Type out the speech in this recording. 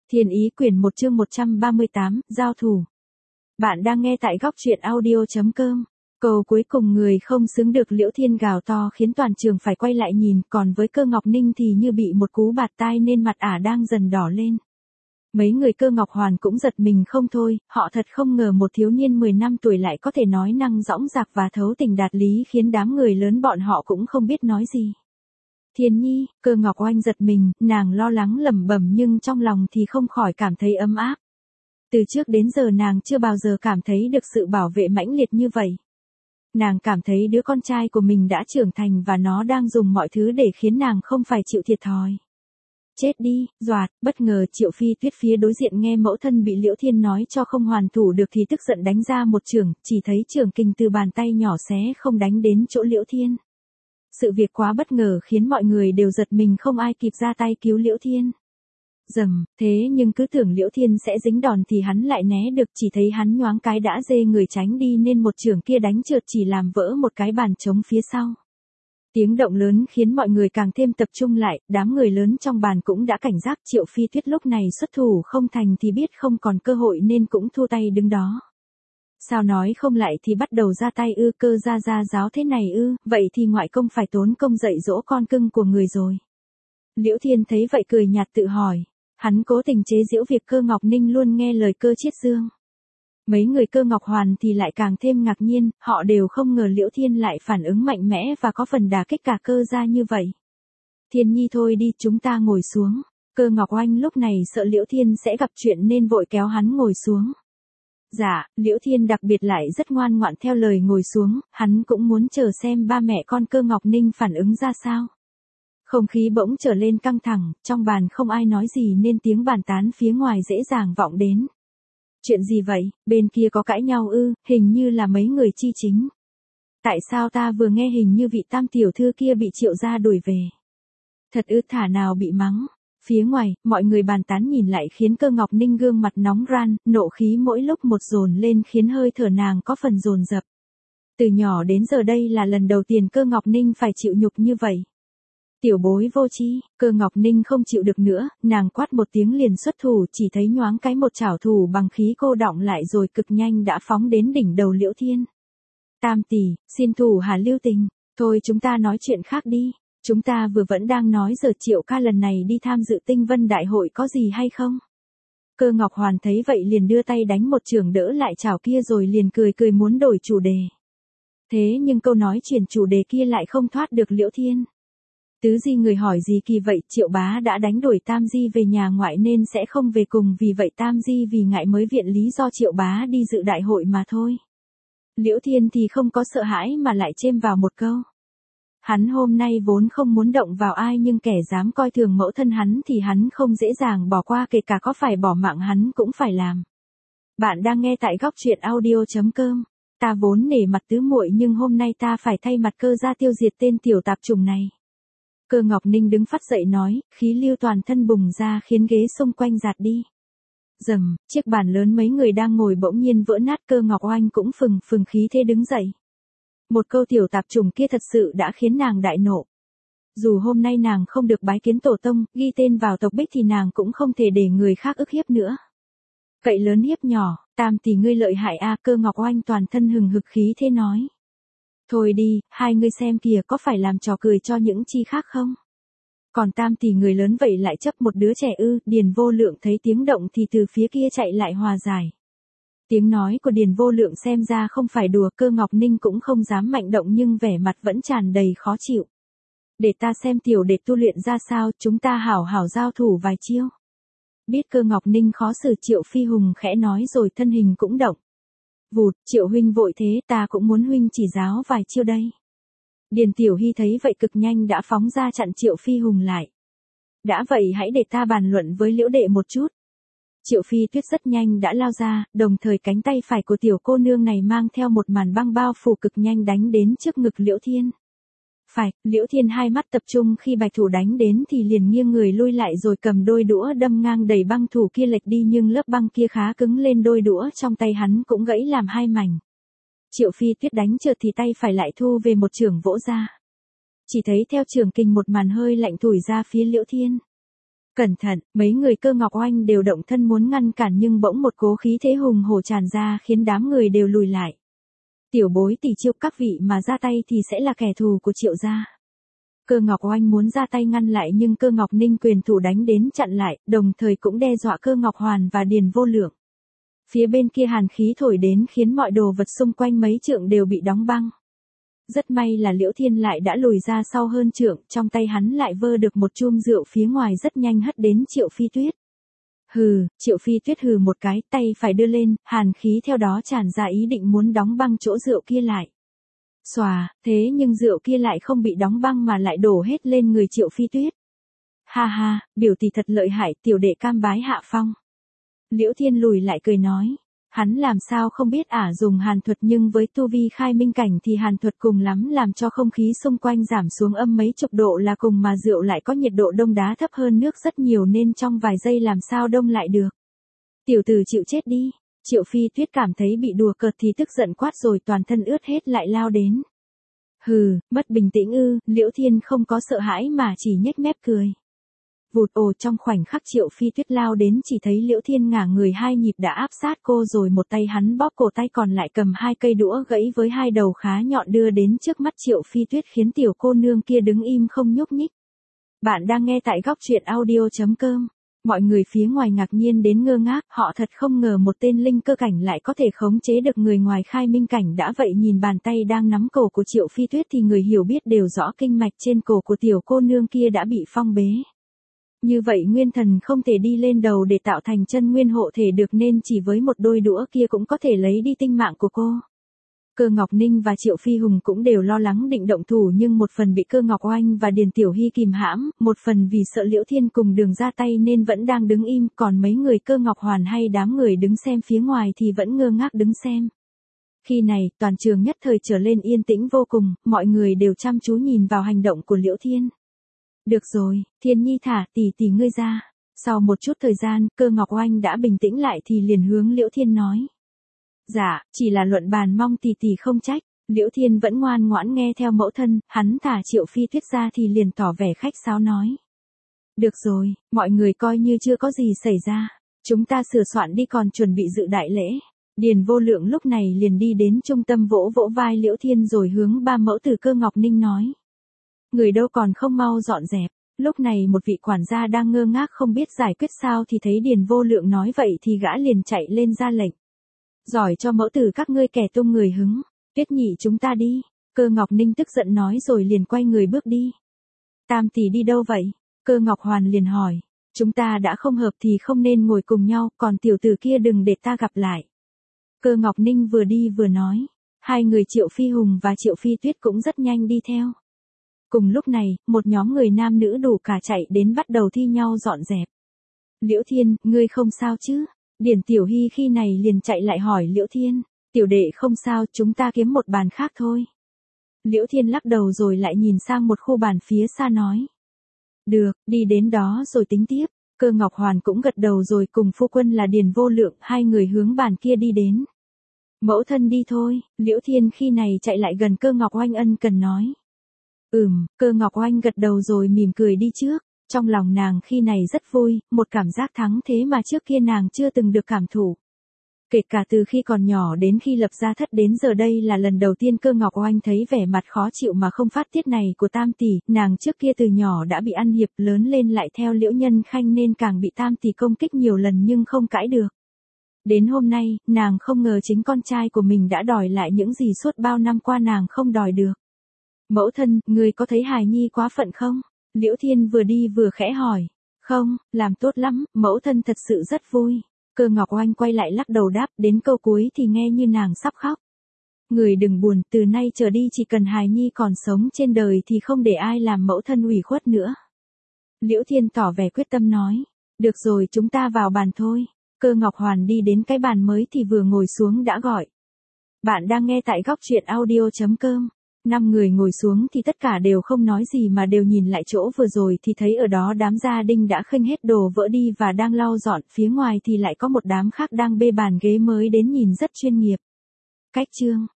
Thiên Ý quyển 1 chương 138, giao thủ. Bạn đang nghe tại góc truyện audio.com. Câu cuối cùng người không xứng được Liễu Thiên gào to khiến toàn trường phải quay lại nhìn, còn với Cơ Ngọc Ninh thì như bị một cú bạt tai nên mặt ả đang dần đỏ lên. Mấy người Cơ Ngọc Hoàn cũng giật mình không thôi, họ thật không ngờ một thiếu niên 10 năm tuổi lại có thể nói năng dõng dạc và thấu tình đạt lý khiến đám người lớn bọn họ cũng không biết nói gì. Thiên Nhi, Cơ Ngọc Oanh giật mình, nàng lo lắng lẩm bẩm nhưng trong lòng thì không khỏi cảm thấy ấm áp. Từ trước đến giờ nàng chưa bao giờ cảm thấy được sự bảo vệ mãnh liệt như vậy. Nàng cảm thấy đứa con trai của mình đã trưởng thành và nó đang dùng mọi thứ để khiến nàng không phải chịu thiệt thòi. Chết đi, doạt, bất ngờ Triệu Phi Tuyết phía đối diện nghe mẫu thân bị Liễu Thiên nói cho không hoàn thủ được thì tức giận đánh ra một chưởng, chỉ thấy chưởng kình từ bàn tay nhỏ xé không đánh đến chỗ Liễu Thiên. Sự việc quá bất ngờ khiến mọi người đều giật mình không ai kịp ra tay cứu Liễu Thiên. Dầm, thế nhưng cứ tưởng Liễu Thiên sẽ dính đòn thì hắn lại né được, chỉ thấy hắn nhoáng cái đã dê người tránh đi nên một chưởng kia đánh trượt chỉ làm vỡ một cái bàn trống phía sau. Tiếng động lớn khiến mọi người càng thêm tập trung lại, đám người lớn trong bàn cũng đã cảnh giác. Triệu Phi Tuyết lúc này xuất thủ không thành thì biết không còn cơ hội nên cũng thua tay đứng đó. Sao nói không lại thì bắt đầu ra tay ư? Cơ gia gia giáo thế này ư? Vậy thì ngoại công phải tốn công dạy dỗ con cưng của người rồi. Liễu Thiên thấy vậy cười nhạt tự hỏi. Hắn cố tình chế giễu việc Cơ Ngọc Ninh luôn nghe lời Cơ Chiết Dương. Mấy người Cơ Ngọc Hoàn thì lại càng thêm ngạc nhiên, họ đều không ngờ Liễu Thiên lại phản ứng mạnh mẽ và có phần đả kích cả Cơ gia như vậy. Thiên Nhi thôi đi, chúng ta ngồi xuống. Cơ Ngọc Oanh lúc này sợ Liễu Thiên sẽ gặp chuyện nên vội kéo hắn ngồi xuống. Dạ, Liễu Thiên đặc biệt lại rất ngoan ngoãn theo lời ngồi xuống, hắn cũng muốn chờ xem ba mẹ con Cơ Ngọc Ninh phản ứng ra sao. Không khí bỗng trở lên căng thẳng, trong bàn không ai nói gì nên tiếng bàn tán phía ngoài dễ dàng vọng đến. Chuyện gì vậy, bên kia có cãi nhau ư? Hình như là mấy người chi chính. Tại sao ta vừa nghe hình như vị tam tiểu thư kia bị Triệu gia đuổi về? Thật ư? Thả nào bị mắng. Phía ngoài, mọi người bàn tán nhìn lại khiến Cơ Ngọc Ninh gương mặt nóng ran, nộ khí mỗi lúc một dồn lên khiến hơi thở nàng có phần dồn dập. Từ nhỏ đến giờ đây là lần đầu tiên Cơ Ngọc Ninh phải chịu nhục như vậy. Tiểu bối vô tri. Cơ Ngọc Ninh không chịu được nữa, nàng quát một tiếng liền xuất thủ, chỉ thấy nhoáng cái một chảo thủ bằng khí cô đọng lại rồi cực nhanh đã phóng đến đỉnh đầu Liễu Thiên. Tam tỷ, xin thủ hà lưu tình, thôi chúng ta nói chuyện khác đi. Chúng ta vừa vẫn đang nói giờ Triệu ca lần này đi tham dự Tinh Vân Đại hội có gì hay không? Cơ Ngọc Hoàn thấy vậy liền đưa tay đánh một chưởng đỡ lại chảo kia rồi liền cười cười muốn đổi chủ đề. Thế nhưng câu nói chuyển chủ đề kia lại không thoát được Liễu Thiên. Tứ Di người hỏi gì kỳ vậy? Triệu bá đã đánh đuổi Tam Di về nhà ngoại nên sẽ không về cùng, vì vậy Tam Di vì ngại mới viện lý do Triệu bá đi dự đại hội mà thôi. Liễu Thiên thì không có sợ hãi mà lại chêm vào một câu. Hắn hôm nay vốn không muốn động vào ai nhưng kẻ dám coi thường mẫu thân hắn thì hắn không dễ dàng bỏ qua, kể cả có phải bỏ mạng hắn cũng phải làm. Bạn đang nghe tại góc truyện audio.com. Ta vốn nể mặt tứ muội nhưng hôm nay ta phải thay mặt Cơ gia tiêu diệt tên tiểu tạp chủng này. Cơ Ngọc Ninh đứng phát dậy nói, khí lưu toàn thân bùng ra khiến ghế xung quanh giạt đi. Dầm, chiếc bàn lớn mấy người đang ngồi bỗng nhiên vỡ nát. Cơ Ngọc Oanh cũng phừng khí thế đứng dậy. Một câu tiểu tạp chủng kia thật sự đã khiến nàng đại nộ. Dù hôm nay nàng không được bái kiến tổ tông, ghi tên vào tộc Bích thì nàng cũng không thể để người khác ức hiếp nữa. Cậy lớn hiếp nhỏ, Tam tỷ ngươi lợi hại a. Cơ Ngọc Oanh toàn thân hừng hực khí thế nói. Thôi đi, hai ngươi xem kìa, có phải làm trò cười cho những chi khác không? Còn Tam tỷ người lớn vậy lại chấp một đứa trẻ ư? Điền Vô Lượng thấy tiếng động thì từ phía kia chạy lại hòa giải. Tiếng nói của Điền Vô Lượng xem ra không phải đùa. Cơ Ngọc Ninh cũng không dám mạnh động nhưng vẻ mặt vẫn tràn đầy khó chịu. Để ta xem tiểu đệ tu luyện ra sao, chúng ta hảo hảo giao thủ vài chiêu. Biết Cơ Ngọc Ninh khó xử, Triệu Phi Hùng khẽ nói rồi thân hình cũng động. Vụt, Triệu huynh vội thế, ta cũng muốn huynh chỉ giáo vài chiêu đây. Điền Tiểu Hy thấy vậy cực nhanh đã phóng ra chặn Triệu Phi Hùng lại. Đã vậy hãy để ta bàn luận với Liễu đệ một chút. Triệu Phi Tuyết rất nhanh đã lao ra, đồng thời cánh tay phải của tiểu cô nương này mang theo một màn băng bao phủ cực nhanh đánh đến trước ngực Liễu Thiên. Phải, Liễu Thiên hai mắt tập trung khi bạch thủ đánh đến thì liền nghiêng người lui lại rồi cầm đôi đũa đâm ngang đẩy băng thủ kia lệch đi, nhưng lớp băng kia khá cứng lên đôi đũa trong tay hắn cũng gãy làm hai mảnh. Triệu Phi Tuyết đánh trượt thì tay phải lại thu về một chưởng vỗ ra. Chỉ thấy theo chưởng kình một màn hơi lạnh thổi ra phía Liễu Thiên. Cẩn thận, mấy người Cơ Ngọc Oanh đều động thân muốn ngăn cản nhưng bỗng một cố khí thế hùng hổ tràn ra khiến đám người đều lùi lại. Tiểu bối tỷ Triệu, các vị mà ra tay thì sẽ là kẻ thù của Triệu gia. Cơ Ngọc Oanh muốn ra tay ngăn lại nhưng Cơ Ngọc Ninh quyền thủ đánh đến chặn lại, đồng thời cũng đe dọa Cơ Ngọc Hoàn và Điền Vô Lượng. Phía bên kia hàn khí thổi đến khiến mọi đồ vật xung quanh mấy trượng đều bị đóng băng. Rất may là Liễu Thiên lại đã lùi ra sau hơn trượng, trong tay hắn lại vơ được một chum rượu phía ngoài rất nhanh hất đến Triệu Phi Tuyết. Hừ, Triệu Phi Tuyết hừ một cái, tay phải đưa lên, hàn khí theo đó tràn ra ý định muốn đóng băng chỗ rượu kia lại. Xòa, thế nhưng rượu kia lại không bị đóng băng mà lại đổ hết lên người Triệu Phi Tuyết. Ha ha, biểu tỷ thật lợi hại, tiểu đệ cam bái hạ phong. Liễu Thiên lùi lại cười nói. Hắn làm sao không biết dùng hàn thuật nhưng với tu vi khai minh cảnh thì hàn thuật cùng lắm làm cho không khí xung quanh giảm xuống âm mấy chục độ là cùng mà rượu lại có nhiệt độ đông đá thấp hơn nước rất nhiều nên trong vài giây làm sao đông lại được. Tiểu tử chịu chết đi. Triệu Phi Tuyết cảm thấy bị đùa cợt thì tức giận quát rồi toàn thân ướt hết lại lao đến. Hừ, mất bình tĩnh ư, Liễu Thiên không có sợ hãi mà chỉ nhếch mép cười. Vụt trong khoảnh khắc Triệu Phi Tuyết lao đến chỉ thấy Liễu Thiên ngả người hai nhịp đã áp sát cô rồi một tay hắn bóp cổ tay còn lại cầm hai cây đũa gãy với hai đầu khá nhọn đưa đến trước mắt Triệu Phi Tuyết khiến tiểu cô nương kia đứng im không nhúc nhích. Bạn đang nghe tại góc truyện audio.com. Mọi người phía ngoài ngạc nhiên đến ngơ ngác, họ thật không ngờ một tên linh cơ cảnh lại có thể khống chế được người ngoài khai minh cảnh đã vậy nhìn bàn tay đang nắm cổ của Triệu Phi Tuyết thì người hiểu biết đều rõ kinh mạch trên cổ của tiểu cô nương kia đã bị phong bế. Như vậy nguyên thần không thể đi lên đầu để tạo thành chân nguyên hộ thể được nên chỉ với một đôi đũa kia cũng có thể lấy đi tinh mạng của cô. Cơ Ngọc Ninh và Triệu Phi Hùng cũng đều lo lắng định động thủ nhưng một phần bị Cơ Ngọc Oanh và Điền Tiểu Hy kìm hãm, một phần vì sợ Liễu Thiên cùng Đường ra tay nên vẫn đang đứng im, còn mấy người Cơ Ngọc Hoàn hay đám người đứng xem phía ngoài thì vẫn ngơ ngác đứng xem. Khi này, toàn trường nhất thời trở lên yên tĩnh vô cùng, mọi người đều chăm chú nhìn vào hành động của Liễu Thiên. Được rồi, Thiên Nhi thả tỷ ngươi ra. Sau một chút thời gian, Cơ Ngọc Oanh đã bình tĩnh lại thì liền hướng Liễu Thiên nói. Dạ, chỉ là luận bàn mong tỷ không trách. Liễu Thiên vẫn ngoan ngoãn nghe theo mẫu thân, hắn thả Triệu Phi Tuyết ra thì liền tỏ vẻ khách sáo nói. Được rồi, mọi người coi như chưa có gì xảy ra. Chúng ta sửa soạn đi còn chuẩn bị dự đại lễ. Điền Vô Lượng lúc này liền đi đến trung tâm vỗ vỗ vai Liễu Thiên rồi hướng ba mẫu tử Cơ Ngọc Ninh nói. Người đâu còn không mau dọn dẹp. Lúc này một vị quản gia đang ngơ ngác không biết giải quyết sao thì thấy Điền Vô Lượng nói vậy thì gã liền chạy lên ra lệnh. Giỏi cho mẫu tử các ngươi kẻ tung người hứng. Tuyết nhị chúng ta đi. Cơ Ngọc Ninh tức giận nói rồi liền quay người bước đi. Tam tỷ đi đâu vậy? Cơ Ngọc Hoàn liền hỏi. Chúng ta đã không hợp thì không nên ngồi cùng nhau, còn tiểu tử kia đừng để ta gặp lại. Cơ Ngọc Ninh vừa đi vừa nói. Hai người Triệu Phi Hùng và Triệu Phi Tuyết cũng rất nhanh đi theo. Cùng lúc này, một nhóm người nam nữ đủ cả chạy đến bắt đầu thi nhau dọn dẹp. Liễu Thiên, ngươi không sao chứ? Điền Tiểu Hy khi này liền chạy lại hỏi Liễu Thiên. Tiểu đệ không sao, chúng ta kiếm một bàn khác thôi. Liễu Thiên lắc đầu rồi lại nhìn sang một khu bàn phía xa nói. Được, đi đến đó rồi tính tiếp. Cơ Ngọc Hoàn cũng gật đầu rồi cùng phu quân là Điền Vô Lượng, hai người hướng bàn kia đi đến. Mẫu thân đi thôi, Liễu Thiên khi này chạy lại gần Cơ Ngọc Oanh ân cần nói. Cơ Ngọc Oanh gật đầu rồi mỉm cười đi trước. Trong lòng nàng khi này rất vui, một cảm giác thắng thế mà trước kia nàng chưa từng được cảm thụ. Kể cả từ khi còn nhỏ đến khi lập gia thất đến giờ đây là lần đầu tiên Cơ Ngọc Oanh thấy vẻ mặt khó chịu mà không phát tiết này của Tam tỷ, nàng trước kia từ nhỏ đã bị ăn hiệp lớn lên lại theo Liễu Nhân Khanh nên càng bị Tam tỷ công kích nhiều lần nhưng không cãi được. Đến hôm nay, nàng không ngờ chính con trai của mình đã đòi lại những gì suốt bao năm qua nàng không đòi được. Mẫu thân, người có thấy hài nhi quá phận không? Liễu Thiên vừa đi vừa khẽ hỏi. Không, làm tốt lắm, mẫu thân thật sự rất vui. Cơ Ngọc Oanh quay lại lắc đầu đáp, đến câu cuối thì nghe như nàng sắp khóc. Người đừng buồn, từ nay trở đi chỉ cần hài nhi còn sống trên đời thì không để ai làm mẫu thân ủy khuất nữa. Liễu Thiên tỏ vẻ quyết tâm nói. Được rồi, chúng ta vào bàn thôi. Cơ Ngọc Hoàn đi đến cái bàn mới thì vừa ngồi xuống đã gọi. Bạn đang nghe tại góc truyện audio.com. 5 người ngồi xuống thì tất cả đều không nói gì mà đều nhìn lại chỗ vừa rồi thì thấy ở đó đám gia đình đã khênh hết đồ vỡ đi và đang lau dọn, phía ngoài thì lại có một đám khác đang bê bàn ghế mới đến nhìn rất chuyên nghiệp. Cách chương